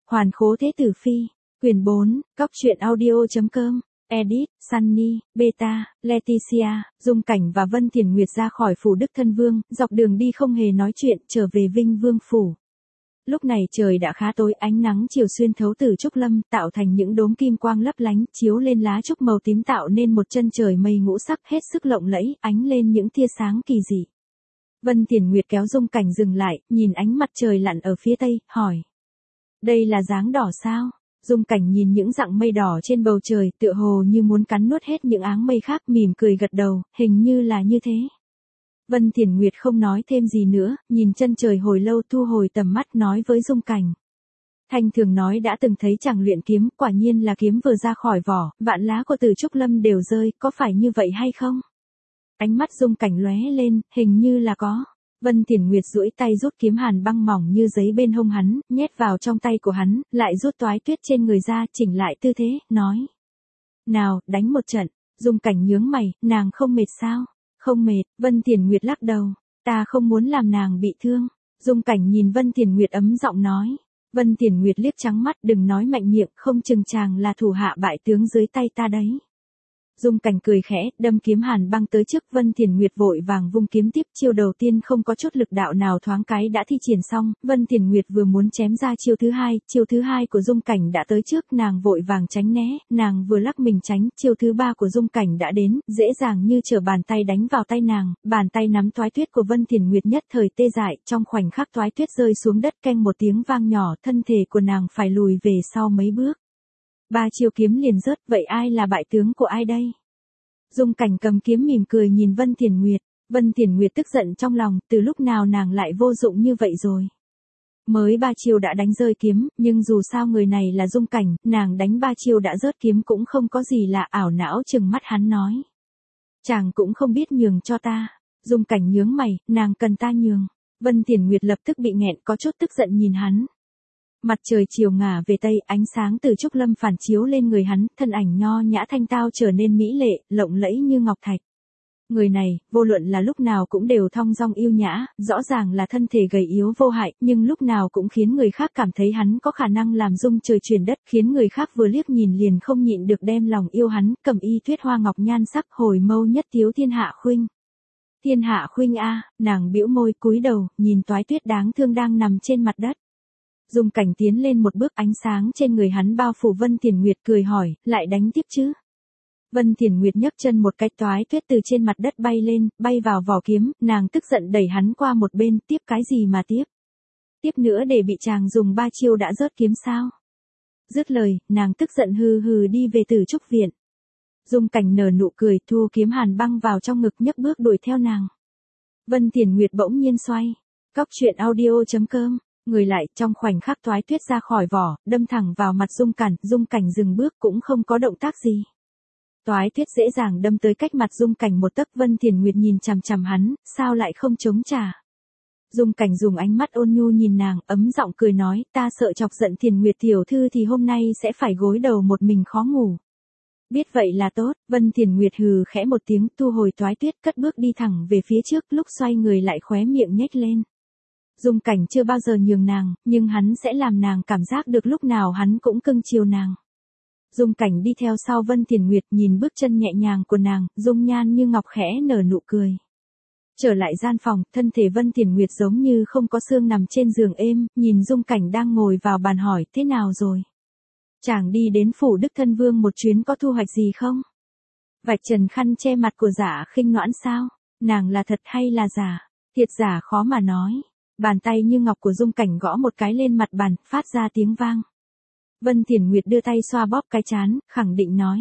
Hoàn khố thế tử phi, quyển 4, Cóc truyện audio.com, edit, Sunny, Beta, Leticia, Dung Cảnh và Vân Thiền Nguyệt ra khỏi phủ Đức Thân Vương, dọc đường đi không hề nói chuyện, trở về Vinh Vương phủ. Lúc này trời đã khá tối, ánh nắng chiều xuyên thấu từ trúc lâm, tạo thành những đốm kim quang lấp lánh, chiếu lên lá trúc màu tím tạo nên một chân trời mây ngũ sắc hết sức lộng lẫy, ánh lên những tia sáng kỳ dị. Vân Thiền Nguyệt kéo Dung Cảnh dừng lại, nhìn ánh mặt trời lặn ở phía tây, hỏi. Đây là dáng đỏ sao? Dung Cảnh nhìn những dặng mây đỏ trên bầu trời, tựa hồ như muốn cắn nuốt hết những áng mây khác, mỉm cười gật đầu, hình như là như thế. Vân Thiền Nguyệt không nói thêm gì nữa, nhìn chân trời hồi lâu, thu hồi tầm mắt nói với Dung Cảnh. Thanh thường nói đã từng thấy chàng luyện kiếm, quả nhiên là kiếm vừa ra khỏi vỏ, vạn lá của Từ Trúc Lâm đều rơi, có phải như vậy hay không? Ánh mắt Dung Cảnh lóe lên, hình như là có. Vân Thiền Nguyệt duỗi tay rút kiếm hàn băng mỏng như giấy bên hông hắn, nhét vào trong tay của hắn, lại rút toái tuyết trên người ra, chỉnh lại tư thế, nói. Nào, đánh một trận. Dung Cảnh nhướng mày, nàng không mệt sao? Không mệt. Vân Thiền Nguyệt lắc đầu. Ta không muốn làm nàng bị thương. Dung Cảnh nhìn Vân Thiền Nguyệt ấm giọng nói. Vân Thiền Nguyệt liếc trắng mắt, đừng nói mạnh miệng, không chừng chàng là thủ hạ bại tướng dưới tay ta đấy. Dung Cảnh cười khẽ, đâm kiếm hàn băng tới trước. Vân Thiền Nguyệt vội vàng vung kiếm tiếp, chiêu đầu tiên không có chút lực đạo nào, thoáng cái đã thi triển xong. Vân Thiền Nguyệt vừa muốn chém ra chiêu thứ hai của Dung Cảnh đã tới trước, nàng vội vàng tránh né, nàng vừa lắc mình tránh, chiêu thứ ba của Dung Cảnh đã đến, dễ dàng như trở bàn tay đánh vào tay nàng, bàn tay nắm toái tuyết của Vân Thiền Nguyệt nhất thời tê dại, trong khoảnh khắc toái tuyết rơi xuống đất, keng một tiếng vang nhỏ, thân thể của nàng phải lùi về sau mấy bước. Ba chiêu kiếm liền rớt, vậy ai là bại tướng của ai đây? Dung Cảnh cầm kiếm mỉm cười nhìn Vân Thiền Nguyệt. Vân Thiền Nguyệt tức giận trong lòng, từ lúc nào nàng lại vô dụng như vậy rồi. Mới 3 chiêu đã đánh rơi kiếm, nhưng dù sao người này là Dung Cảnh, nàng đánh 3 chiêu đã rớt kiếm cũng không có gì lạ, ảo não trừng mắt hắn nói. Chàng cũng không biết nhường cho ta. Dung Cảnh nhướng mày, nàng cần ta nhường. Vân Thiền Nguyệt lập tức bị nghẹn, có chút tức giận nhìn hắn. Mặt trời chiều ngả về tây, ánh sáng từ trúc lâm phản chiếu lên người hắn, thân ảnh nho nhã thanh tao trở nên mỹ lệ, lộng lẫy như ngọc thạch. Người này, vô luận là lúc nào cũng đều thong dong yêu nhã, rõ ràng là thân thể gầy yếu vô hại, nhưng lúc nào cũng khiến người khác cảm thấy hắn có khả năng làm rung trời chuyển đất, khiến người khác vừa liếc nhìn liền không nhịn được đem lòng yêu hắn. Cẩm y tuyết hoa ngọc nhan sắc, hồi mâu nhất thiếu thiên hạ khuynh. Thiên hạ khuynh a, nàng bĩu môi cúi đầu, nhìn toái tuyết đáng thương đang nằm trên mặt đất. Dung Cảnh tiến lên một bước, ánh sáng trên người hắn bao phủ Vân Thiền Nguyệt, cười hỏi, lại đánh tiếp chứ? Vân Thiền Nguyệt nhấc chân một cái, toái tuyết từ trên mặt đất bay lên, bay vào vỏ kiếm, nàng tức giận đẩy hắn qua một bên, tiếp cái gì mà tiếp? Tiếp nữa để bị chàng dùng 3 chiêu đã rớt kiếm sao? Dứt lời, nàng tức giận hừ hừ đi về Tử Trúc viện. Dung Cảnh nở nụ cười, thu kiếm hàn băng vào trong ngực, nhấc bước đuổi theo nàng. Vân Thiền Nguyệt bỗng nhiên xoay. Cóc truyện audio.com. Người lại, trong khoảnh khắc toái tuyết ra khỏi vỏ, đâm thẳng vào mặt Dung Cảnh dừng bước cũng không có động tác gì. Toái tuyết dễ dàng đâm tới cách mặt Dung Cảnh một tấc. Vân Thiền Nguyệt nhìn chằm chằm hắn, sao lại không chống trả? Dung Cảnh dùng ánh mắt ôn nhu nhìn nàng, ấm giọng cười nói, ta sợ chọc giận Thiền Nguyệt tiểu thư thì hôm nay sẽ phải gối đầu một mình khó ngủ. Biết vậy là tốt. Vân Thiền Nguyệt hừ khẽ một tiếng, thu hồi toái tuyết, cất bước đi thẳng về phía trước, lúc xoay người lại khóe miệng nhếch lên. Dung Cảnh chưa bao giờ nhường nàng, nhưng hắn sẽ làm nàng cảm giác được lúc nào hắn cũng cưng chiều nàng. Dung Cảnh đi theo sau Vân Thiền Nguyệt, nhìn bước chân nhẹ nhàng của nàng, dung nhan như ngọc khẽ nở nụ cười. Trở lại gian phòng, thân thể Vân Thiền Nguyệt giống như không có xương nằm trên giường êm, nhìn Dung Cảnh đang ngồi vào bàn hỏi, thế nào rồi? Chàng đi đến phủ Đức Thân Vương một chuyến có thu hoạch gì không? Vạch trần khăn che mặt của Dạ Khinh Noãn sao? Nàng là thật hay là giả? Thiệt giả khó mà nói. Bàn tay như ngọc của Dung Cảnh gõ một cái lên mặt bàn, phát ra tiếng vang. Vân Thiền Nguyệt đưa tay xoa bóp cái trán, khẳng định nói.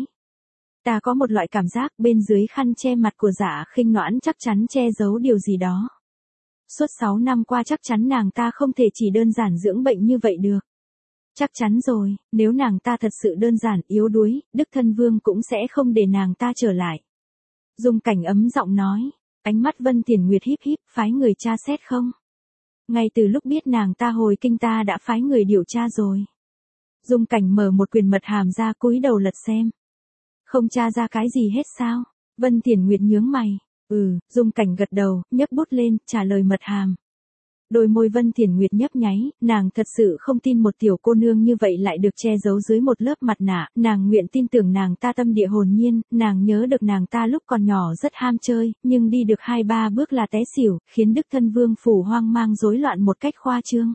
Ta có một loại cảm giác bên dưới khăn che mặt của Dạ Khinh Noãn chắc chắn che giấu điều gì đó. Suốt 6 năm qua chắc chắn nàng ta không thể chỉ đơn giản dưỡng bệnh như vậy được. Chắc chắn rồi, nếu nàng ta thật sự đơn giản yếu đuối, Đức Thân Vương cũng sẽ không để nàng ta trở lại. Dung Cảnh ấm giọng nói, ánh mắt Vân Thiền Nguyệt híp híp, phái người tra xét không? Ngay từ lúc biết nàng ta hồi kinh ta đã phái người điều tra rồi. Dung Cảnh mở một quyển mật hàm ra, cúi đầu lật xem. Không tra ra cái gì hết sao? Vân Thiền Nguyệt nhướng mày. Dung Cảnh gật đầu, nhấc bút lên, trả lời mật hàm. Đôi môi Vân Thiển Nguyệt nhấp nháy, nàng thật sự không tin một tiểu cô nương như vậy lại được che giấu dưới một lớp mặt nạ, nàng nguyện tin tưởng nàng ta tâm địa hồn nhiên, nàng nhớ được nàng ta lúc còn nhỏ rất ham chơi, nhưng đi được 2-3 bước là té xỉu, khiến Đức Thân Vương phủ hoang mang rối loạn một cách khoa trương.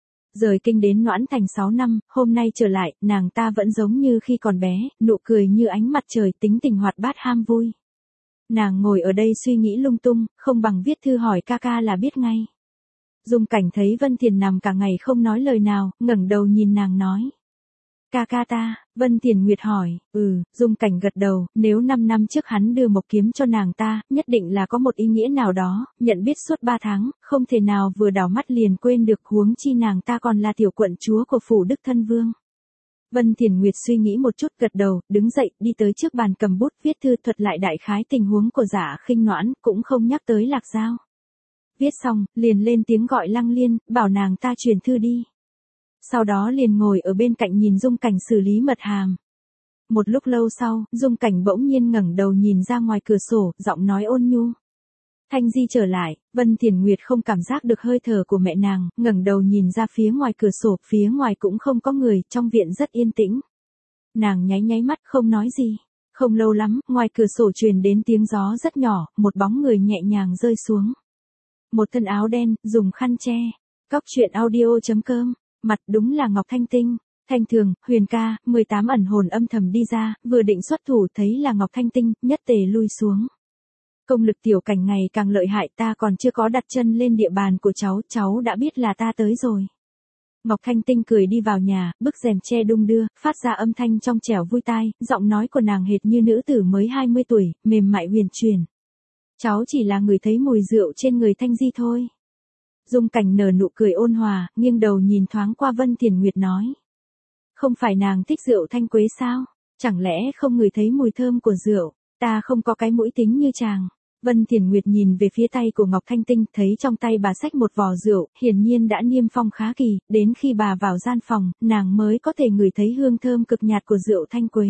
Rời kinh đến Noãn Thành 6 năm, hôm nay trở lại, nàng ta vẫn giống như khi còn bé, nụ cười như ánh mặt trời, tính tình hoạt bát ham vui. Nàng ngồi ở đây suy nghĩ lung tung, không bằng viết thư hỏi ca ca là biết ngay. Dung Cảnh thấy Vân Thiền nằm cả ngày không nói lời nào, ngẩng đầu nhìn nàng nói. Ca ca ta, Vân Thiền Nguyệt hỏi, Dung Cảnh gật đầu, nếu 5 năm trước hắn đưa mộc kiếm cho nàng ta, nhất định là có một ý nghĩa nào đó, nhận biết suốt 3 tháng, không thể nào vừa đảo mắt liền quên được, huống chi nàng ta còn là tiểu quận chúa của phủ Đức Thân Vương. Vân Thiền Nguyệt suy nghĩ một chút gật đầu, đứng dậy, đi tới trước bàn cầm bút viết thư thuật lại đại khái tình huống của Dạ Khinh Noãn, cũng không nhắc tới Lạc Giao. Viết xong, liền lên tiếng gọi Lăng Liên, bảo nàng ta truyền thư đi. Sau đó liền ngồi ở bên cạnh nhìn Dung Cảnh xử lý mật hàm. Một lúc lâu sau, Dung Cảnh bỗng nhiên ngẩng đầu nhìn ra ngoài cửa sổ, giọng nói ôn nhu. Thanh Di trở lại, Vân Thiển Nguyệt không cảm giác được hơi thở của mẹ nàng, ngẩng đầu nhìn ra phía ngoài cửa sổ, phía ngoài cũng không có người, trong viện rất yên tĩnh. Nàng nháy nháy mắt không nói gì. Không lâu lắm, ngoài cửa sổ truyền đến tiếng gió rất nhỏ, một bóng người nhẹ nhàng rơi xuống. Một thân áo đen, dùng khăn che. Cóc truyện audio.com, mặt đúng là Ngọc Thanh Tinh. Thanh Thường, Huyền ca, 18 ẩn hồn âm thầm đi ra, vừa định xuất thủ thấy là Ngọc Thanh Tinh, nhất tề lui xuống. Công lực Tiểu Cảnh ngày càng lợi hại, ta còn chưa có đặt chân lên địa bàn của cháu đã biết là ta tới rồi. Ngọc Thanh Tinh cười đi vào nhà, bức rèm che đung đưa, phát ra âm thanh trong trẻo vui tai, giọng nói của nàng hệt như nữ tử mới 20 tuổi, mềm mại huyền chuyển. Cháu chỉ là người thấy mùi rượu trên người Thanh Di thôi. Dung Cảnh nở nụ cười ôn hòa, nghiêng đầu nhìn thoáng qua Vân Thiển Nguyệt nói. Không phải nàng thích rượu thanh quế sao? Chẳng lẽ không ngửi thấy mùi thơm của rượu? Ta không có cái mũi tính như chàng. Vân Thiển Nguyệt nhìn về phía tay của Ngọc Thanh Tinh, thấy trong tay bà xách một vò rượu, hiển nhiên đã niêm phong khá kỳ, đến khi bà vào gian phòng, nàng mới có thể ngửi thấy hương thơm cực nhạt của rượu thanh quế.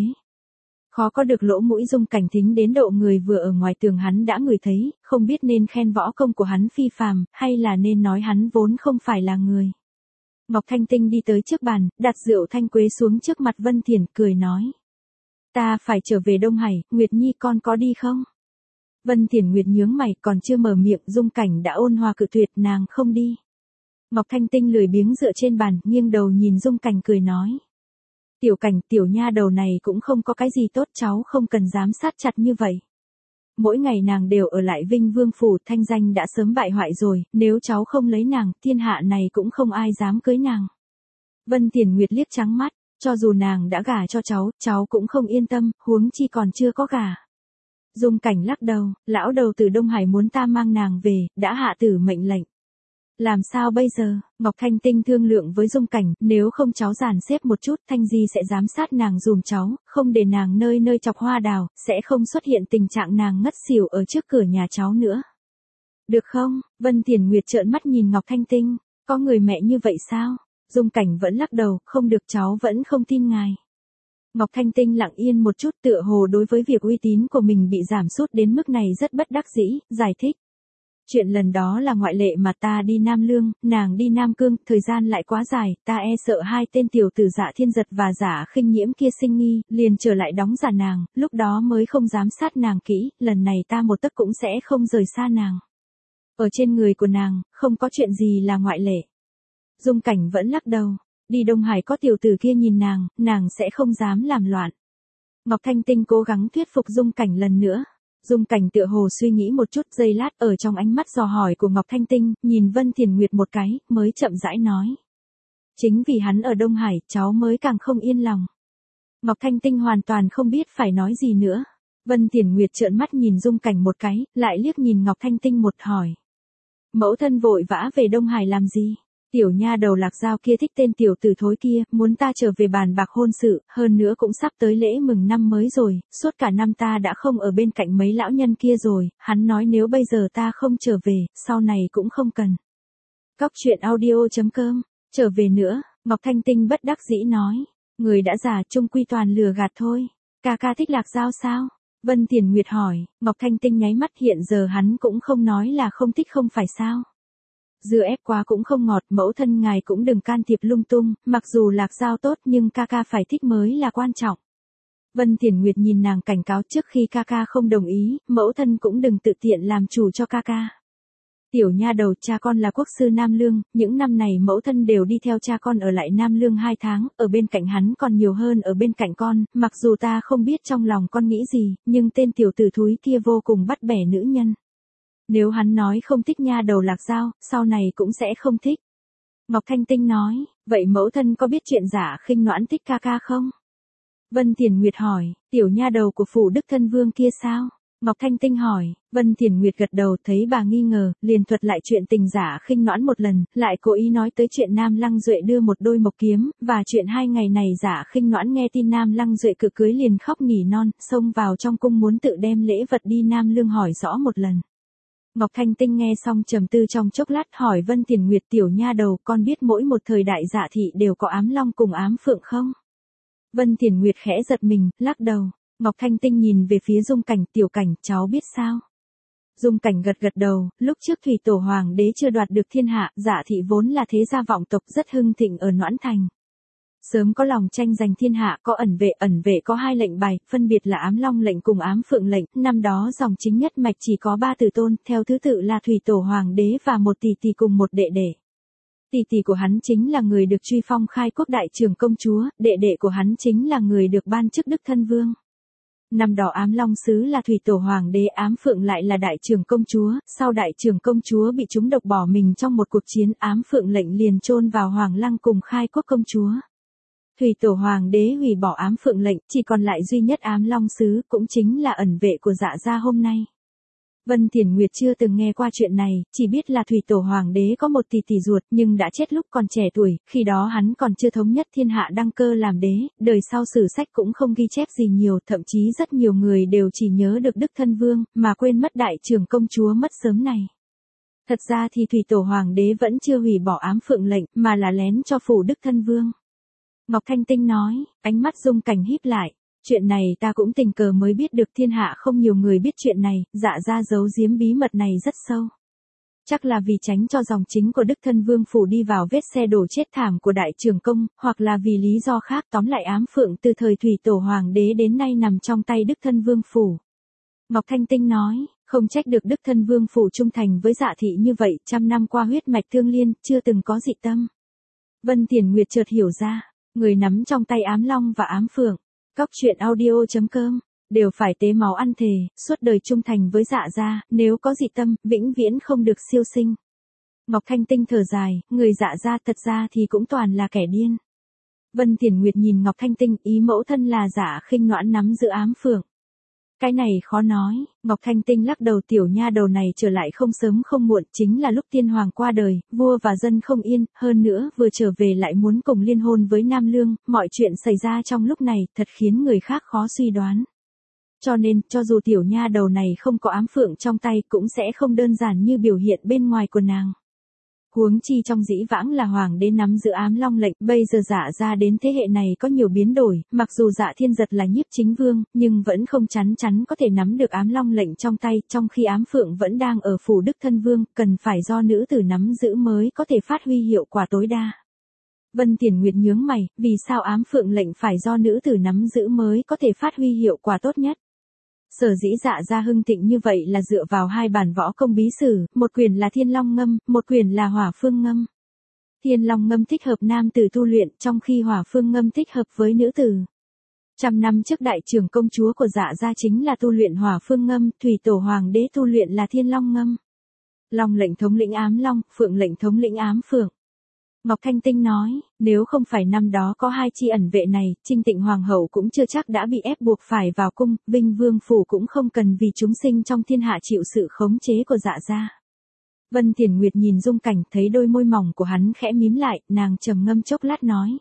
Khó có được lỗ mũi Dung Cảnh thính đến độ người vừa ở ngoài tường hắn đã ngửi thấy, không biết nên khen võ công của hắn phi phàm, hay là nên nói hắn vốn không phải là người. Ngọc Thanh Tinh đi tới trước bàn, đặt rượu thanh quế xuống trước mặt Vân Thiển, cười nói. Ta phải trở về Đông Hải, Nguyệt Nhi con có đi không? Vân Thiển Nguyệt nhướng mày, còn chưa mở miệng, Dung Cảnh đã ôn hòa cự tuyệt, nàng không đi. Ngọc Thanh Tinh lười biếng dựa trên bàn, nghiêng đầu nhìn Dung Cảnh cười nói. Tiểu Cảnh, tiểu nha đầu này cũng không có cái gì tốt, cháu không cần giám sát chặt như vậy. Mỗi ngày nàng đều ở lại Vinh Vương phủ, thanh danh đã sớm bại hoại rồi, nếu cháu không lấy nàng, thiên hạ này cũng không ai dám cưới nàng. Vân Thiển Nguyệt liếc trắng mắt, cho dù nàng đã gả cho cháu cũng không yên tâm, huống chi còn chưa có gả. Dung Cảnh lắc đầu, lão đầu từ Đông Hải muốn ta mang nàng về, đã hạ tử mệnh lệnh. Làm sao bây giờ? Ngọc Thanh Tinh thương lượng với Dung Cảnh, nếu không cháu dàn xếp một chút, Thanh Di sẽ giám sát nàng dùm cháu, không để nàng nơi nơi chọc hoa đào, sẽ không xuất hiện tình trạng nàng ngất xỉu ở trước cửa nhà cháu nữa. Được không? Vân Thiển Nguyệt trợn mắt nhìn Ngọc Thanh Tinh, có người mẹ như vậy sao? Dung Cảnh vẫn lắc đầu, không được, cháu vẫn không tin ngài. Ngọc Thanh Tinh lặng yên một chút, tựa hồ đối với việc uy tín của mình bị giảm sút đến mức này rất bất đắc dĩ, giải thích. Chuyện lần đó là ngoại lệ mà, ta đi Nam Lương, nàng đi Nam Cương, thời gian lại quá dài, ta e sợ hai tên tiểu tử Dạ Thiên Giật và Dạ Khinh Nhiễm kia sinh nghi, liền trở lại đóng giả nàng, lúc đó mới không giám sát nàng kỹ, lần này ta một tấc cũng sẽ không rời xa nàng. Ở trên người của nàng, không có chuyện gì là ngoại lệ. Dung Cảnh vẫn lắc đầu, đi Đông Hải có tiểu tử kia nhìn nàng sẽ không dám làm loạn. Ngọc Thanh Tinh cố gắng thuyết phục Dung Cảnh lần nữa. Dung Cảnh tựa hồ suy nghĩ một chút, giây lát, ở trong ánh mắt dò hỏi của Ngọc Thanh Tinh, nhìn Vân Thiển Nguyệt một cái, mới chậm rãi nói. Chính vì hắn ở Đông Hải, cháu mới càng không yên lòng. Ngọc Thanh Tinh hoàn toàn không biết phải nói gì nữa. Vân Thiển Nguyệt trợn mắt nhìn Dung Cảnh một cái, lại liếc nhìn Ngọc Thanh Tinh một hỏi. Mẫu thân vội vã về Đông Hải làm gì? Tiểu nha đầu Lạc Giao kia thích tên tiểu tử thối kia, muốn ta trở về bàn bạc hôn sự, hơn nữa cũng sắp tới lễ mừng năm mới rồi, suốt cả năm ta đã không ở bên cạnh mấy lão nhân kia rồi, hắn nói nếu bây giờ ta không trở về, sau này cũng không cần. Cóc truyện audio.com, trở về nữa, Ngọc Thanh Tinh bất đắc dĩ nói, người đã già chung quy toàn lừa gạt thôi, ca ca thích Lạc Giao sao? Vân Thiển Nguyệt hỏi, Ngọc Thanh Tinh nháy mắt, hiện giờ hắn cũng không nói là không thích không phải sao? Dưa ép quá cũng không ngọt, mẫu thân ngài cũng đừng can thiệp lung tung, mặc dù Lạc Giao tốt nhưng ca ca phải thích mới là quan trọng. Vân Thiển Nguyệt nhìn nàng cảnh cáo trước khi ca ca không đồng ý, mẫu thân cũng đừng tự tiện làm chủ cho ca ca. Tiểu nha đầu, cha con là quốc sư Nam Lương, những năm này mẫu thân đều đi theo cha con ở lại Nam Lương 2 tháng, ở bên cạnh hắn còn nhiều hơn ở bên cạnh con, mặc dù ta không biết trong lòng con nghĩ gì, nhưng tên tiểu tử thúi kia vô cùng bắt bẻ nữ nhân. Nếu hắn nói không thích nha đầu Lạc Giao, sau này cũng sẽ không thích. Ngọc Thanh Tinh nói, vậy mẫu thân có biết chuyện Dạ Khinh Noãn thích ca ca không? Vân Thiển Nguyệt hỏi, tiểu nha đầu của phủ Đức Thân Vương kia sao? Ngọc Thanh Tinh hỏi, Vân Thiển Nguyệt gật đầu, thấy bà nghi ngờ, liền thuật lại chuyện tình Dạ Khinh Noãn một lần, lại cố ý nói tới chuyện Nam Lăng Duệ đưa một đôi mộc kiếm, và chuyện 2 ngày này Dạ Khinh Noãn nghe tin Nam Lăng Duệ cự cưới liền khóc nỉ non, xông vào trong cung muốn tự đem lễ vật đi Nam Lương hỏi rõ một lần. Ngọc Thanh Tinh nghe xong trầm tư trong chốc lát, hỏi Vân Thiển Nguyệt, tiểu nha đầu, con biết mỗi một thời đại Dạ thị đều có ám long cùng ám phượng không? Vân Thiển Nguyệt khẽ giật mình, lắc đầu. Ngọc Thanh Tinh nhìn về phía Dung Cảnh, tiểu Cảnh, cháu biết sao? Dung Cảnh gật gật đầu, lúc trước Thủy Tổ Hoàng đế chưa đoạt được thiên hạ, Dạ thị vốn là thế gia vọng tộc rất hưng thịnh ở Noãn Thành. Sớm có lòng tranh giành thiên hạ, có ẩn vệ có 2 lệnh bài, phân biệt là ám long lệnh cùng ám phượng lệnh, năm đó dòng chính nhất mạch chỉ có 3 tử tôn, theo thứ tự là Thủy Tổ Hoàng đế và một tỷ tỷ cùng một đệ đệ. Tỷ tỷ của hắn chính là người được truy phong khai quốc đại trưởng công chúa, đệ đệ của hắn chính là người được ban chức Đức Thân Vương. Năm đó ám long sứ là Thủy Tổ Hoàng đế, ám phượng lại là đại trưởng công chúa, sau đại trưởng công chúa bị trúng độc bỏ mình trong một cuộc chiến, ám phượng lệnh liền chôn vào Hoàng Lăng cùng khai quốc công chúa. Thủy Tổ Hoàng đế hủy bỏ ám phượng lệnh, chỉ còn lại duy nhất ám long sứ, cũng chính là ẩn vệ của Dạ gia hôm nay. Vân Thiển Nguyệt chưa từng nghe qua chuyện này, chỉ biết là Thủy Tổ Hoàng đế có một tỷ tỷ ruột nhưng đã chết lúc còn trẻ tuổi, khi đó hắn còn chưa thống nhất thiên hạ đăng cơ làm đế, đời sau sử sách cũng không ghi chép gì nhiều, thậm chí rất nhiều người đều chỉ nhớ được Đức Thân Vương, mà quên mất đại trưởng công chúa mất sớm này. Thật ra thì Thủy Tổ Hoàng đế vẫn chưa hủy bỏ ám phượng lệnh, mà là lén cho phủ Đức Thân Vương. Ngọc Thanh Tinh nói, ánh mắt Dung Cảnh híp lại. Chuyện này ta cũng tình cờ mới biết được, thiên hạ không nhiều người biết chuyện này, Dạ gia giấu giếm bí mật này rất sâu. Chắc là vì tránh cho dòng chính của Đức Thân Vương phủ đi vào vết xe đổ chết thảm của đại trưởng công, hoặc là vì lý do khác, tóm lại ám phượng từ thời Thủy Tổ Hoàng đế đến nay nằm trong tay Đức Thân Vương phủ. Ngọc Thanh Tinh nói, không trách được Đức Thân Vương phủ trung thành với Dạ thị như vậy, 100 năm qua huyết mạch tương liên, chưa từng có dị tâm. Vân Thiển Nguyệt chợt hiểu ra, người nắm trong tay ám long và ám phượng. Cóc truyện audio.com, đều phải tế máu ăn thề, suốt đời trung thành với Dạ gia, nếu có dị tâm, vĩnh viễn không được siêu sinh. Ngọc Thanh Tinh thở dài, người Dạ gia thật ra thì cũng toàn là kẻ điên. Vân Thiển Nguyệt nhìn Ngọc Thanh Tinh, ý mẫu thân là Dạ Khinh Noãn nắm giữ ám phượng. Cái này khó nói, Ngọc Thanh Tinh lắc đầu, tiểu nha đầu này trở lại không sớm không muộn, chính là lúc tiên hoàng qua đời, vua và dân không yên, hơn nữa vừa trở về lại muốn cùng liên hôn với Nam Lương, mọi chuyện xảy ra trong lúc này thật khiến người khác khó suy đoán. Cho nên, cho dù tiểu nha đầu này không có ám phượng trong tay cũng sẽ không đơn giản như biểu hiện bên ngoài của nàng. Huống chi trong dĩ vãng là hoàng đế nắm giữ ám long lệnh, bây giờ Dạ gia đến thế hệ này có nhiều biến đổi, mặc dù Dạ Thiên Giật là nhiếp chính vương, nhưng vẫn không chắn có thể nắm được ám long lệnh trong tay, trong khi ám phượng vẫn đang ở phủ Đức Thân Vương, cần phải do nữ tử nắm giữ mới có thể phát huy hiệu quả tối đa. Vân Thiển Nguyệt nhướng mày, vì sao ám phượng lệnh phải do nữ tử nắm giữ mới có thể phát huy hiệu quả tốt nhất? Sở dĩ Dạ gia hưng thịnh như vậy là dựa vào 2 bản võ công bí sử, một quyển là Thiên Long Ngâm, một quyển là Hỏa Phương Ngâm. Thiên Long Ngâm thích hợp nam tử tu luyện, trong khi Hỏa Phương Ngâm thích hợp với nữ tử. 100 năm trước đại trưởng công chúa của Dạ gia chính là tu luyện Hỏa Phương Ngâm, Thủy Tổ Hoàng đế tu luyện là Thiên Long Ngâm. Long lệnh thống lĩnh ám long, phượng lệnh thống lĩnh ám phượng. Ngọc Thanh Tinh nói, nếu không phải năm đó có 2 chi ẩn vệ này, Trinh Tịnh Hoàng hậu cũng chưa chắc đã bị ép buộc phải vào cung, Vinh Vương phủ cũng không cần vì chúng sinh trong thiên hạ chịu sự khống chế của Dạ gia. Vân Thiển Nguyệt nhìn Dung Cảnh, thấy đôi môi mỏng của hắn khẽ mím lại, nàng trầm ngâm chốc lát nói.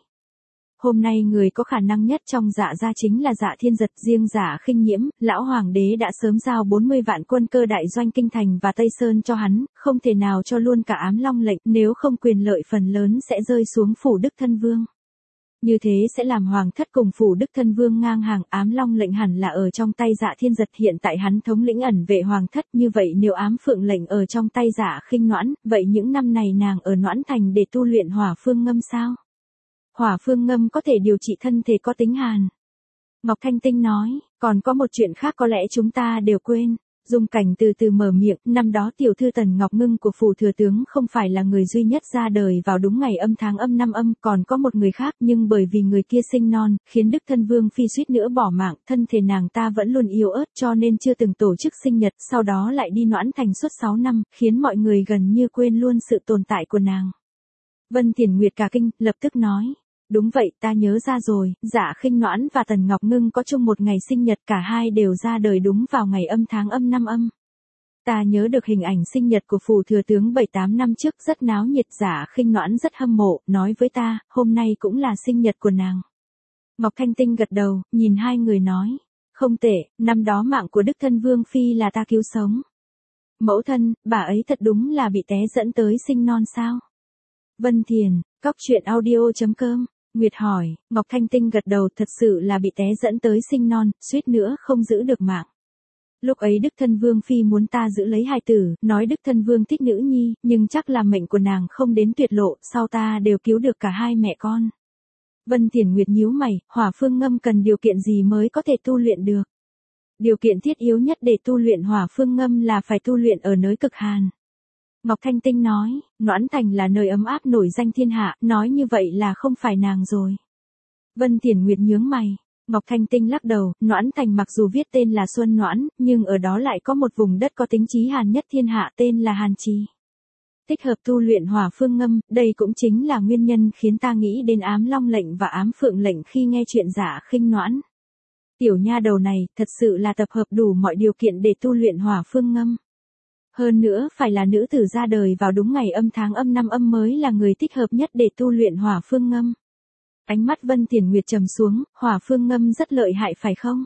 Hôm nay người có khả năng nhất trong Dạ gia chính là Dạ Thiên Giật, riêng Dạ Khinh Nhiễm, lão hoàng đế đã sớm giao 40 vạn quân cơ đại doanh Kinh Thành và Tây Sơn cho hắn, không thể nào cho luôn cả ám long lệnh, nếu không quyền lợi phần lớn sẽ rơi xuống phủ Đức Thân Vương. Như thế sẽ làm hoàng thất cùng phủ đức thân vương ngang hàng, ám long lệnh hẳn là ở trong tay Dạ Thiên Giật, hiện tại hắn thống lĩnh ẩn vệ hoàng thất, như vậy nếu ám phượng lệnh ở trong tay Dạ Khinh Noãn, vậy những năm này nàng ở Noãn Thành để tu luyện hỏa phương ngâm sao? Hỏa phương ngâm có thể điều trị thân thể có tính hàn. Ngọc Thanh Tinh nói, còn có một chuyện khác có lẽ chúng ta đều quên. Dung Cảnh từ từ mở miệng, năm đó tiểu thư Tần Ngọc Ngưng của phủ thừa tướng không phải là người duy nhất ra đời vào đúng ngày âm tháng âm năm âm, còn có một người khác, nhưng bởi vì người kia sinh non, khiến Đức Thân Vương phi suýt nữa bỏ mạng, thân thể nàng ta vẫn luôn yếu ớt cho nên chưa từng tổ chức sinh nhật, sau đó lại đi Noãn Thành suốt 6 năm, khiến mọi người gần như quên luôn sự tồn tại của nàng. Vân Thiền Nguyệt cả kinh, lập tức nói. Đúng vậy, ta nhớ ra rồi, Dạ Khinh Noãn và Tần Ngọc Ngưng có chung một ngày sinh nhật, cả hai đều ra đời đúng vào ngày âm tháng âm năm âm. Ta nhớ được hình ảnh sinh nhật của phủ thừa tướng 7-8 năm trước rất náo nhiệt, Dạ Khinh Noãn rất hâm mộ, nói với ta, hôm nay cũng là sinh nhật của nàng. Ngọc Thanh Tinh gật đầu, nhìn hai người nói, không tệ, năm đó mạng của Đức Thân Vương phi là ta cứu sống. Mẫu thân, bà ấy thật đúng là bị té dẫn tới sinh non sao? Vân Thiền, cóc truyện audio.com. Nguyệt hỏi, Ngọc Thanh Tinh gật đầu, thật sự là bị té dẫn tới sinh non, suýt nữa không giữ được mạng. Lúc ấy Đức Thân Vương phi muốn ta giữ lấy hài tử, nói Đức Thân Vương thích nữ nhi, nhưng chắc là mệnh của nàng không đến tuyệt lộ, sau ta đều cứu được cả hai mẹ con. Vân Thiền Nguyệt nhíu mày, hỏa phương ngâm cần điều kiện gì mới có thể tu luyện được? Điều kiện thiết yếu nhất để tu luyện hỏa phương ngâm là phải tu luyện ở nơi cực hàn. Ngọc Thanh Tinh nói, Noãn Thành là nơi ấm áp nổi danh thiên hạ, nói như vậy là không phải nàng rồi. Vân Thiền Nguyệt nhướng mày, Ngọc Thanh Tinh lắc đầu, Noãn Thành mặc dù viết tên là Xuân Noãn, nhưng ở đó lại có một vùng đất có tính chí hàn nhất thiên hạ tên là Hàn Trì. Thích hợp tu luyện hỏa phương ngâm, đây cũng chính là nguyên nhân khiến ta nghĩ đến ám long lệnh và ám phượng lệnh khi nghe chuyện Dạ Khinh Noãn. Tiểu nha đầu này, thật sự là tập hợp đủ mọi điều kiện để tu luyện hỏa phương ngâm. Hơn nữa phải là nữ tử ra đời vào đúng ngày âm tháng âm năm âm mới là người thích hợp nhất để tu luyện hỏa phương ngâm. Ánh mắt Vân Thiền Nguyệt trầm xuống, hỏa phương ngâm rất lợi hại phải không?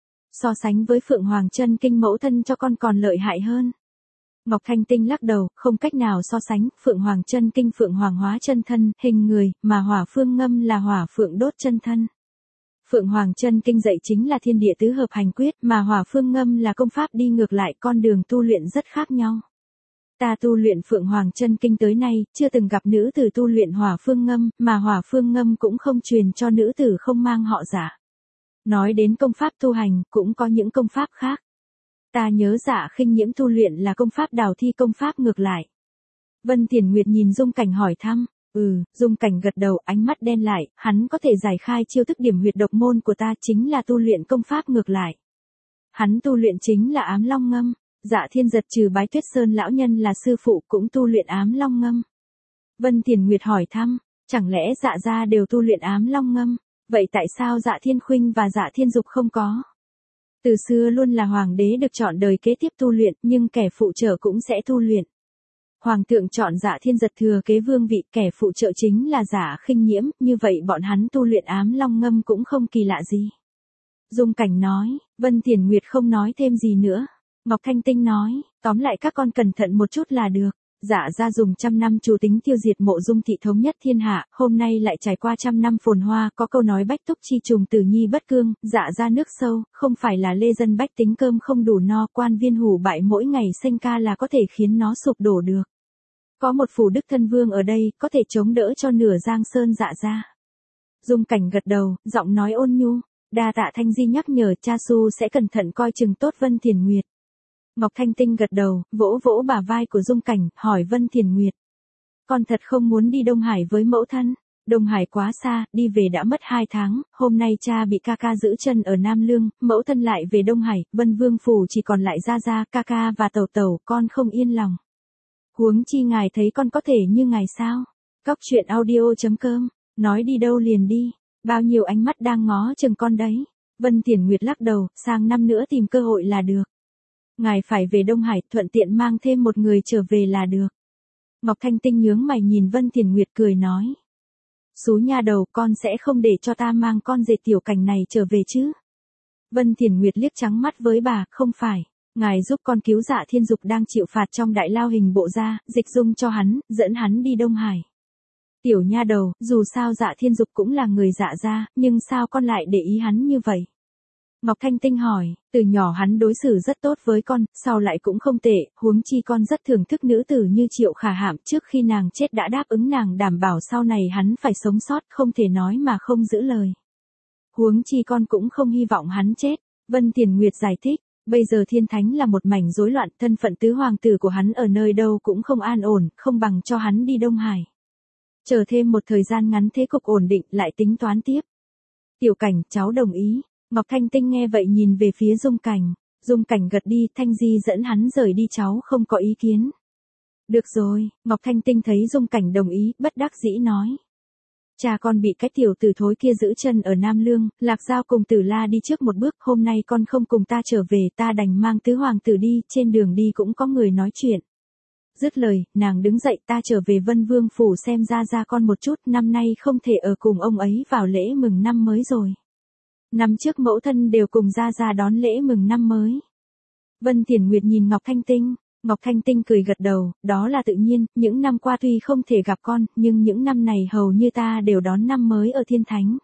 So sánh với Phượng Hoàng Chân Kinh mẫu thân cho con còn lợi hại hơn. Ngọc Thanh Tinh lắc đầu, không cách nào so sánh, Phượng Hoàng Chân Kinh Phượng Hoàng hóa chân thân, hình người, mà hỏa phương ngâm là hỏa phượng đốt chân thân. Phượng Hoàng Chân Kinh dạy chính là thiên địa tứ hợp hành quyết, mà hỏa phương ngâm là công pháp đi ngược lại, con đường tu luyện rất khác nhau. Ta tu luyện Phượng Hoàng Chân Kinh tới nay, chưa từng gặp nữ tử tu luyện hỏa phương ngâm, mà hỏa phương ngâm cũng không truyền cho nữ tử không mang họ Dạ. Nói đến công pháp tu hành, cũng có những công pháp khác. Ta nhớ Dạ Khinh Nhiễm tu luyện là công pháp đào thi, công pháp ngược lại. Vân Thiền Nguyệt nhìn Dung Cảnh hỏi thăm. Dung Cảnh gật đầu, ánh mắt đen lại, hắn có thể giải khai chiêu thức điểm huyệt độc môn của ta, chính là tu luyện công pháp ngược lại. Hắn tu luyện chính là ám long ngâm, Dạ Thiên Giật trừ Bái Tuyết Sơn lão nhân là sư phụ cũng tu luyện ám long ngâm. Vân Thiền Nguyệt hỏi thăm, chẳng lẽ Dạ gia đều tu luyện ám long ngâm, vậy tại sao Dạ Thiên Khuynh và Dạ Thiên Dục không có? Từ xưa luôn là hoàng đế được chọn đời kế tiếp tu luyện, nhưng kẻ phụ trợ cũng sẽ tu luyện. Hoàng thượng chọn Dạ Thiên Giật thừa kế vương vị, kẻ phụ trợ chính là Dạ Khinh Nhiễm, như vậy bọn hắn tu luyện ám long ngâm cũng không kỳ lạ gì. Dung Cảnh nói, Vân Thiền Nguyệt không nói thêm gì nữa. Ngọc Thanh Tinh nói, tóm lại các con cẩn thận một chút là được. Dạ gia dùng 100 năm chủ tính tiêu diệt Mộ Dung thị thống nhất thiên hạ, hôm nay lại trải qua 100 năm phồn hoa, có câu nói bách túc chi trùng tử nhi bất cương, dạ gia nước sâu, không phải là lê dân bách tính cơm không đủ no, quan viên hủ bại mỗi ngày sinh ca là có thể khiến nó sụp đổ được. Có một phủ Đức Thân Vương ở đây, có thể chống đỡ cho nửa Giang Sơn Dạ gia. Dung Cảnh gật đầu, giọng nói ôn nhu, đa tạ Thanh Di nhắc nhở, cha Su sẽ cẩn thận coi chừng tốt Vân Thiền Nguyệt. Ngọc Thanh Tinh gật đầu, vỗ vỗ bả vai của Dung Cảnh, hỏi Vân Thiền Nguyệt. Con thật không muốn đi Đông Hải với mẫu thân. Đông Hải quá xa, đi về đã mất 2 tháng, hôm nay cha bị ca ca giữ chân ở Nam Lương, mẫu thân lại về Đông Hải, Vân Vương phủ chỉ còn lại Gia Gia, ca ca và Tẩu Tẩu, con không yên lòng. Huống chi ngài thấy con có thể như ngài sao? Cóc truyện audio.com, nói đi đâu liền đi, bao nhiêu ánh mắt đang ngó chừng con đấy. Vân Thiền Nguyệt lắc đầu, sang năm nữa tìm cơ hội là được. Ngài phải về Đông Hải, thuận tiện mang thêm một người trở về là được. Ngọc Thanh Tinh nhướng mày nhìn Vân Thiền Nguyệt cười nói. Xú nha đầu, con sẽ không để cho ta mang con dệt tiểu cảnh này trở về chứ? Vân Thiền Nguyệt liếc trắng mắt với bà, không phải. Ngài giúp con cứu Dạ Thiên Dục đang chịu phạt trong đại lao hình bộ ra, dịch dung cho hắn, dẫn hắn đi Đông Hải. Tiểu nha đầu, dù sao Dạ Thiên Dục cũng là người Dạ gia, nhưng sao con lại để ý hắn như vậy? Ngọc Thanh Tinh hỏi, từ nhỏ hắn đối xử rất tốt với con, sau lại cũng không tệ, huống chi con rất thưởng thức nữ tử như Triệu Khả Hạm, trước khi nàng chết đã đáp ứng nàng đảm bảo sau này hắn phải sống sót, không thể nói mà không giữ lời. Huống chi con cũng không hy vọng hắn chết. Vân Tiền Nguyệt giải thích, bây giờ Thiên Thánh là một mảnh rối loạn, thân phận tứ hoàng tử của hắn ở nơi đâu cũng không an ổn, không bằng cho hắn đi Đông Hải. Chờ thêm một thời gian ngắn thế cục ổn định lại tính toán tiếp. Tiểu Cảnh, cháu đồng ý. Ngọc Thanh Tinh nghe vậy nhìn về phía Dung Cảnh. Dung Cảnh gật đi, Thanh Di dẫn hắn rời đi, cháu không có ý kiến. Được rồi, Ngọc Thanh Tinh thấy Dung Cảnh đồng ý, bất đắc dĩ nói. Cha con bị cái tiểu tử thối kia giữ chân ở Nam Lương, Lạc Giao cùng Tử La đi trước một bước, hôm nay con không cùng ta trở về, ta đành mang tứ hoàng tử đi, trên đường đi cũng có người nói chuyện. Dứt lời, nàng đứng dậy, ta trở về Vân Vương phủ xem ra con một chút, năm nay không thể ở cùng ông ấy vào lễ mừng năm mới rồi. Năm trước mẫu thân đều cùng ra đón lễ mừng năm mới. Vân Thiển Nguyệt nhìn Ngọc Thanh Tinh. Ngọc Thanh Tinh cười gật đầu, đó là tự nhiên, những năm qua tuy không thể gặp con, nhưng những năm này hầu như ta đều đón năm mới ở Thiên Thánh.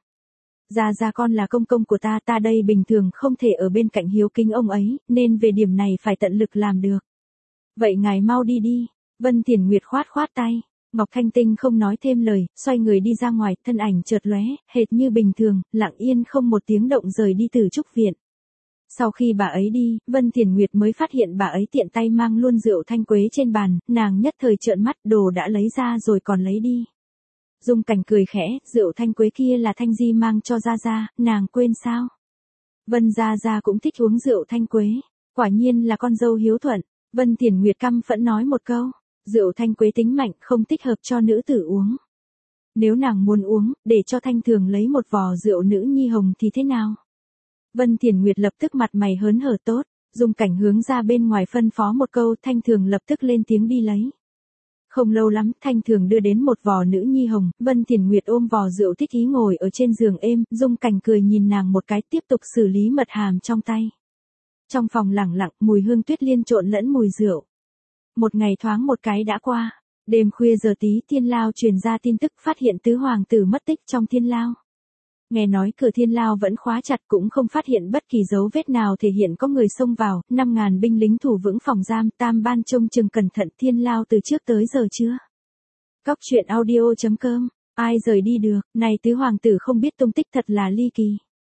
Ra con là công công của ta, ta đây bình thường không thể ở bên cạnh hiếu kính ông ấy, nên về điểm này phải tận lực làm được. Vậy ngài mau đi đi. Vân Thiển Nguyệt khoát tay. Ngọc Thanh Tinh không nói thêm lời, xoay người đi ra ngoài, thân ảnh chợt lóe, hệt như bình thường, lặng yên không một tiếng động rời đi từ trúc viện. Sau khi bà ấy đi, Vân Thiển Nguyệt mới phát hiện bà ấy tiện tay mang luôn rượu thanh quế trên bàn, nàng nhất thời trợn mắt, đồ đã lấy ra rồi còn lấy đi. Dung Cảnh cười khẽ, rượu thanh quế kia là Thanh Di mang cho Gia, nàng quên sao? Vân Gia cũng thích uống rượu thanh quế, quả nhiên là con dâu hiếu thuận. Vân Thiển Nguyệt căm phẫn nói một câu, rượu thanh quế tính mạnh không thích hợp cho nữ tử uống. Nếu nàng muốn uống, để cho Thanh Thường lấy một vò rượu nữ nhi hồng thì thế nào? Vân Thiển Nguyệt lập tức mặt mày hớn hở tốt, Dung Cảnh hướng ra bên ngoài phân phó một câu, Thanh Thường lập tức lên tiếng đi lấy. Không lâu lắm, Thanh Thường đưa đến một vò nữ nhi hồng, Vân Thiển Nguyệt ôm vò rượu thích ý ngồi ở trên giường êm, Dung Cảnh cười nhìn nàng một cái, tiếp tục xử lý mật hàm trong tay. Trong phòng lẳng lặng, mùi hương tuyết liên trộn lẫn mùi rượu. Một ngày thoáng một cái đã qua, đêm khuya giờ tí Thiên Lao truyền ra tin tức phát hiện tứ hoàng tử mất tích trong Thiên Lao. Nghe nói cửa Thiên Lao vẫn khóa chặt, cũng không phát hiện bất kỳ dấu vết nào thể hiện có người xông vào, 5.000 binh lính thủ vững phòng giam, tam ban trông chừng cẩn thận, Thiên Lao từ trước tới giờ chưa. Cóc truyện audio.com, ai rời đi được, này tứ hoàng tử không biết tung tích thật là ly kỳ.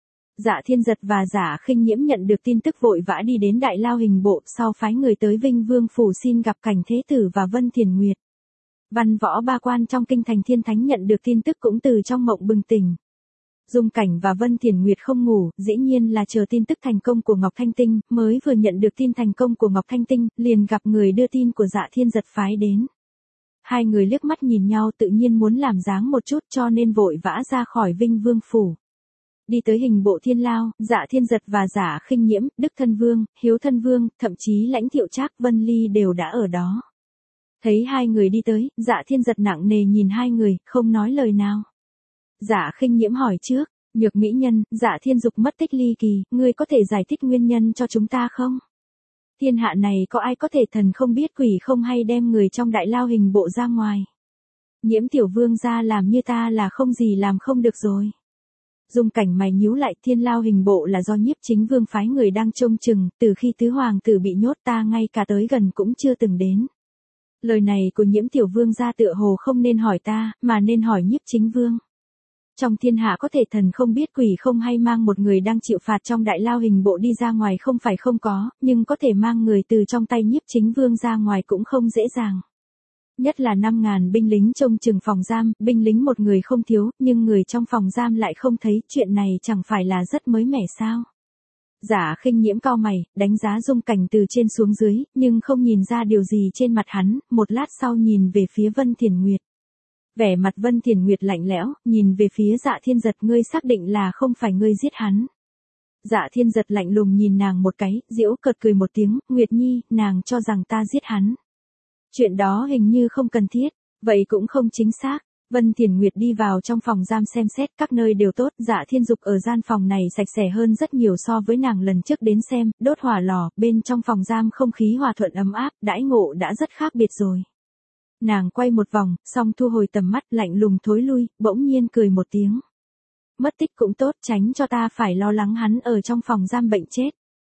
Dạ Thiên Giật và Dạ Khinh Nhiễm nhận được tin tức vội vã đi đến Đại Lao Hình Bộ, sau phái người tới Vinh Vương phủ xin gặp Cảnh Thế Tử và Vân Thiển Nguyệt. Văn võ ba quan trong kinh thành Thiên Thánh nhận được tin tức cũng từ trong mộng bừng tỉnh. Dung Cảnh và Vân Thiển Nguyệt không ngủ, dĩ nhiên là chờ tin tức thành công của Ngọc Thanh Tinh, mới vừa nhận được tin thành công của Ngọc Thanh Tinh, liền gặp người đưa tin của Dạ Thiên Giật phái đến. Hai người liếc mắt nhìn nhau, tự nhiên muốn làm dáng một chút, cho nên vội vã ra khỏi Vinh Vương phủ. Đi tới Hình Bộ Thiên Lao, Dạ Thiên Giật và Dạ Khinh Nhiễm, Đức Thân Vương, Hiếu Thân Vương, thậm chí Lãnh Thiệu Trác, Vân Ly đều đã ở đó. Thấy hai người đi tới, Dạ Thiên Giật nặng nề nhìn hai người, không nói lời nào. Dạ Khinh Nhiễm hỏi trước, Nhược mỹ nhân, Dạ Thiên Dục mất tích ly kỳ, ngươi có thể giải thích nguyên nhân cho chúng ta không? Thiên hạ này có ai có thể thần không biết quỷ không hay đem người trong Đại Lao Hình Bộ ra ngoài? Nhiễm tiểu vương gia làm như ta là không gì làm không được rồi. Dung Cảnh mày nhíu lại, Thiên Lao Hình Bộ là do Nhiếp Chính Vương phái người đang trông chừng, từ khi tứ hoàng tử bị nhốt ta ngay cả tới gần cũng chưa từng đến. Lời này của Nhiễm tiểu vương gia tựa hồ không nên hỏi ta, mà nên hỏi Nhiếp Chính Vương. Trong thiên hạ có thể thần không biết quỷ không hay mang một người đang chịu phạt trong Đại Lao Hình Bộ đi ra ngoài không phải không có, nhưng có thể mang người từ trong tay Nhiếp Chính Vương ra ngoài cũng không dễ dàng. Nhất là 5.000 binh lính trông chừng phòng giam, binh lính một người không thiếu, nhưng người trong phòng giam lại không thấy, chuyện này chẳng phải là rất mới mẻ sao. Dạ Khinh Nhiễm cau mày, đánh giá Dung Cảnh từ trên xuống dưới, nhưng không nhìn ra điều gì trên mặt hắn, một lát sau nhìn về phía Vân Thiển Nguyệt. Vẻ mặt Vân Thiển Nguyệt lạnh lẽo, nhìn về phía Dạ Thiên Giật, ngươi xác định là không phải ngươi giết hắn. Dạ Thiên Giật lạnh lùng nhìn nàng một cái, giễu cợt cười một tiếng, Nguyệt Nhi, nàng cho rằng ta giết hắn. Chuyện đó hình như không cần thiết, vậy cũng không chính xác. Vân Thiển Nguyệt đi vào trong phòng giam xem xét, các nơi đều tốt, Dạ Thiên Dục ở gian phòng này sạch sẽ hơn rất nhiều so với nàng lần trước đến xem, đốt hỏa lò, bên trong phòng giam không khí hòa thuận ấm áp, đãi ngộ đã rất khác biệt rồi. Nàng quay một vòng, xong thu hồi tầm mắt lạnh lùng thối lui, bỗng nhiên cười một tiếng. Mất tích cũng tốt, tránh cho ta phải lo lắng hắn ở trong phòng giam bệnh chết.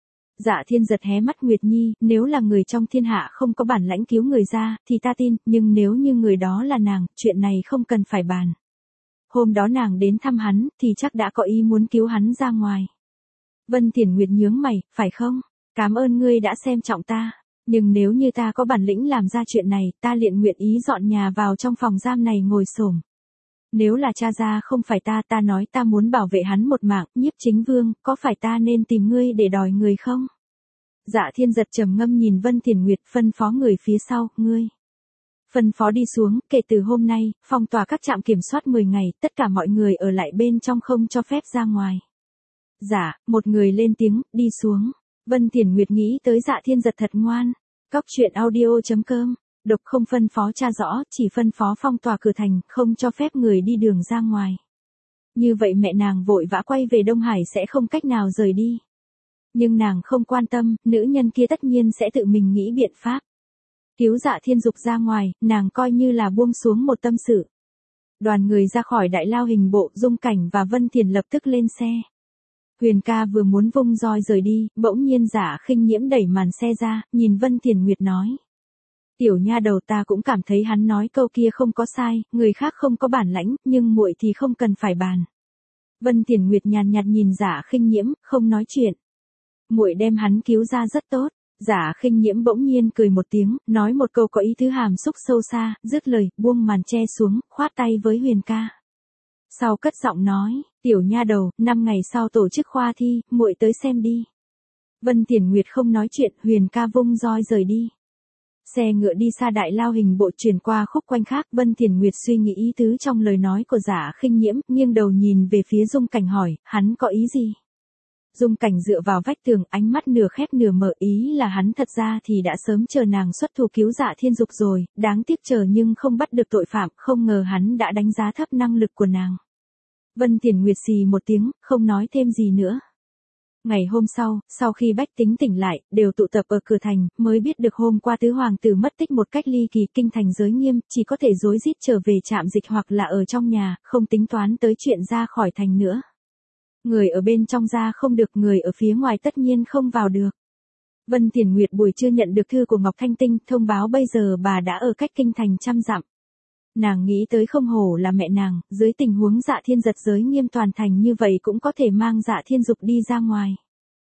Dạ Thiên giật hé mắt Nguyệt Nhi, nếu là người trong thiên hạ không có bản lãnh cứu người ra, thì ta tin, nhưng nếu như người đó là nàng, chuyện này không cần phải bàn. Hôm đó nàng đến thăm hắn, thì chắc đã có ý muốn cứu hắn ra ngoài. Vân Thiển Nguyệt nhướng mày, phải không? Cảm ơn ngươi đã xem trọng ta. Nhưng nếu như ta có bản lĩnh làm ra chuyện này, ta liền nguyện ý dọn nhà vào trong phòng giam này ngồi xổm. Nếu là cha ra không phải ta nói ta muốn bảo vệ hắn một mạng, Nhiếp Chính Vương, có phải ta nên tìm ngươi để đòi người không? Dạ Thiên giật trầm ngâm nhìn Vân Thiển Nguyệt, phân phó người phía sau, ngươi. Phân phó đi xuống, kể từ hôm nay, phong tỏa các trạm kiểm soát 10 ngày, tất cả mọi người ở lại bên trong không cho phép ra ngoài. Dạ, một người lên tiếng, đi xuống. Vân Thiển Nguyệt nghĩ tới Dạ Thiên giật thật ngoan. Cóc truyện audio.com, độc không phân phó tra rõ, chỉ phân phó phong tỏa cửa thành, không cho phép người đi đường ra ngoài. Như vậy mẹ nàng vội vã quay về Đông Hải sẽ không cách nào rời đi. Nhưng nàng không quan tâm, nữ nhân kia tất nhiên sẽ tự mình nghĩ biện pháp. Cứu Dạ Thiên Dục ra ngoài, nàng coi như là buông xuống một tâm sự. Đoàn người ra khỏi đại lao hình bộ, Dung Cảnh và Vân Thiền lập tức lên xe. Huyền ca vừa muốn vung roi rời đi, bỗng nhiên Dạ Khinh Nhiễm đẩy màn xe ra, nhìn Vân Thiền Nguyệt nói. Tiểu nha đầu, ta cũng cảm thấy hắn nói câu kia không có sai, người khác không có bản lãnh, nhưng muội thì không cần phải bàn. Vân Thiền Nguyệt nhàn nhạt nhìn Dạ Khinh Nhiễm, không nói chuyện. Muội đem hắn cứu ra rất tốt. Dạ Khinh Nhiễm bỗng nhiên cười một tiếng, nói một câu có ý tứ hàm xúc sâu xa, dứt lời, buông màn che xuống, khoát tay với Huyền ca. Sau cất giọng nói, tiểu nha đầu, 5 ngày sau tổ chức khoa thi, muội tới xem đi. Vân Thiển Nguyệt không nói chuyện, Huyền ca vung roi rời đi. Xe ngựa đi xa đại lao hình bộ, chuyển qua khúc quanh khác, Vân Thiển Nguyệt suy nghĩ ý tứ trong lời nói của Dạ Khinh Nhiễm, nghiêng đầu nhìn về phía Dung Cảnh hỏi, hắn có ý gì? Dung Cảnh dựa vào vách tường, ánh mắt nửa khép nửa mở, ý là hắn thật ra thì đã sớm chờ nàng xuất thủ cứu Dạ Thiên Dục rồi, đáng tiếc chờ nhưng không bắt được tội phạm, không ngờ hắn đã đánh giá thấp năng lực của nàng. Vân Thiển Nguyệt xì một tiếng, không nói thêm gì nữa. Ngày hôm sau khi bách tính tỉnh lại, đều tụ tập ở cửa thành, mới biết được hôm qua tứ hoàng tử mất tích một cách ly kỳ, kinh thành giới nghiêm, chỉ có thể rối rít trở về trạm dịch hoặc là ở trong nhà, không tính toán tới chuyện ra khỏi thành nữa. Người ở bên trong ra không được, người ở phía ngoài tất nhiên không vào được. Vân Thiển Nguyệt buổi trưa nhận được thư của Ngọc Thanh Tinh, thông báo bây giờ bà đã ở cách kinh thành 100 dặm. Nàng nghĩ tới không hổ là mẹ nàng, dưới tình huống Dạ Thiên giật giới nghiêm toàn thành như vậy cũng có thể mang Dạ Thiên Dục đi ra ngoài.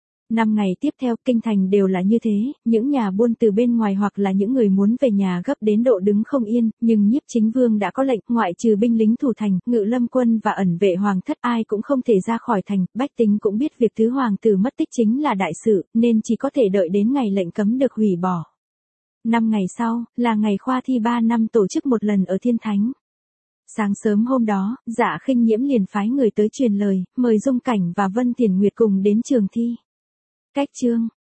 5 ngày tiếp theo, kinh thành đều là như thế, những nhà buôn từ bên ngoài hoặc là những người muốn về nhà gấp đến độ đứng không yên, nhưng Nhiếp Chính Vương đã có lệnh, ngoại trừ binh lính thủ thành, ngự lâm quân và ẩn vệ hoàng thất, ai cũng không thể ra khỏi thành, bách tính cũng biết việc tứ hoàng tử mất tích chính là đại sự, nên chỉ có thể đợi đến ngày lệnh cấm được hủy bỏ. 5 ngày sau, là ngày khoa thi 3 năm tổ chức một lần ở Thiên Thánh. Sáng sớm hôm đó, Dạ Khinh Nhiễm liền phái người tới truyền lời, mời Dung Cảnh và Vân Thiển Nguyệt cùng đến trường thi. Cách chương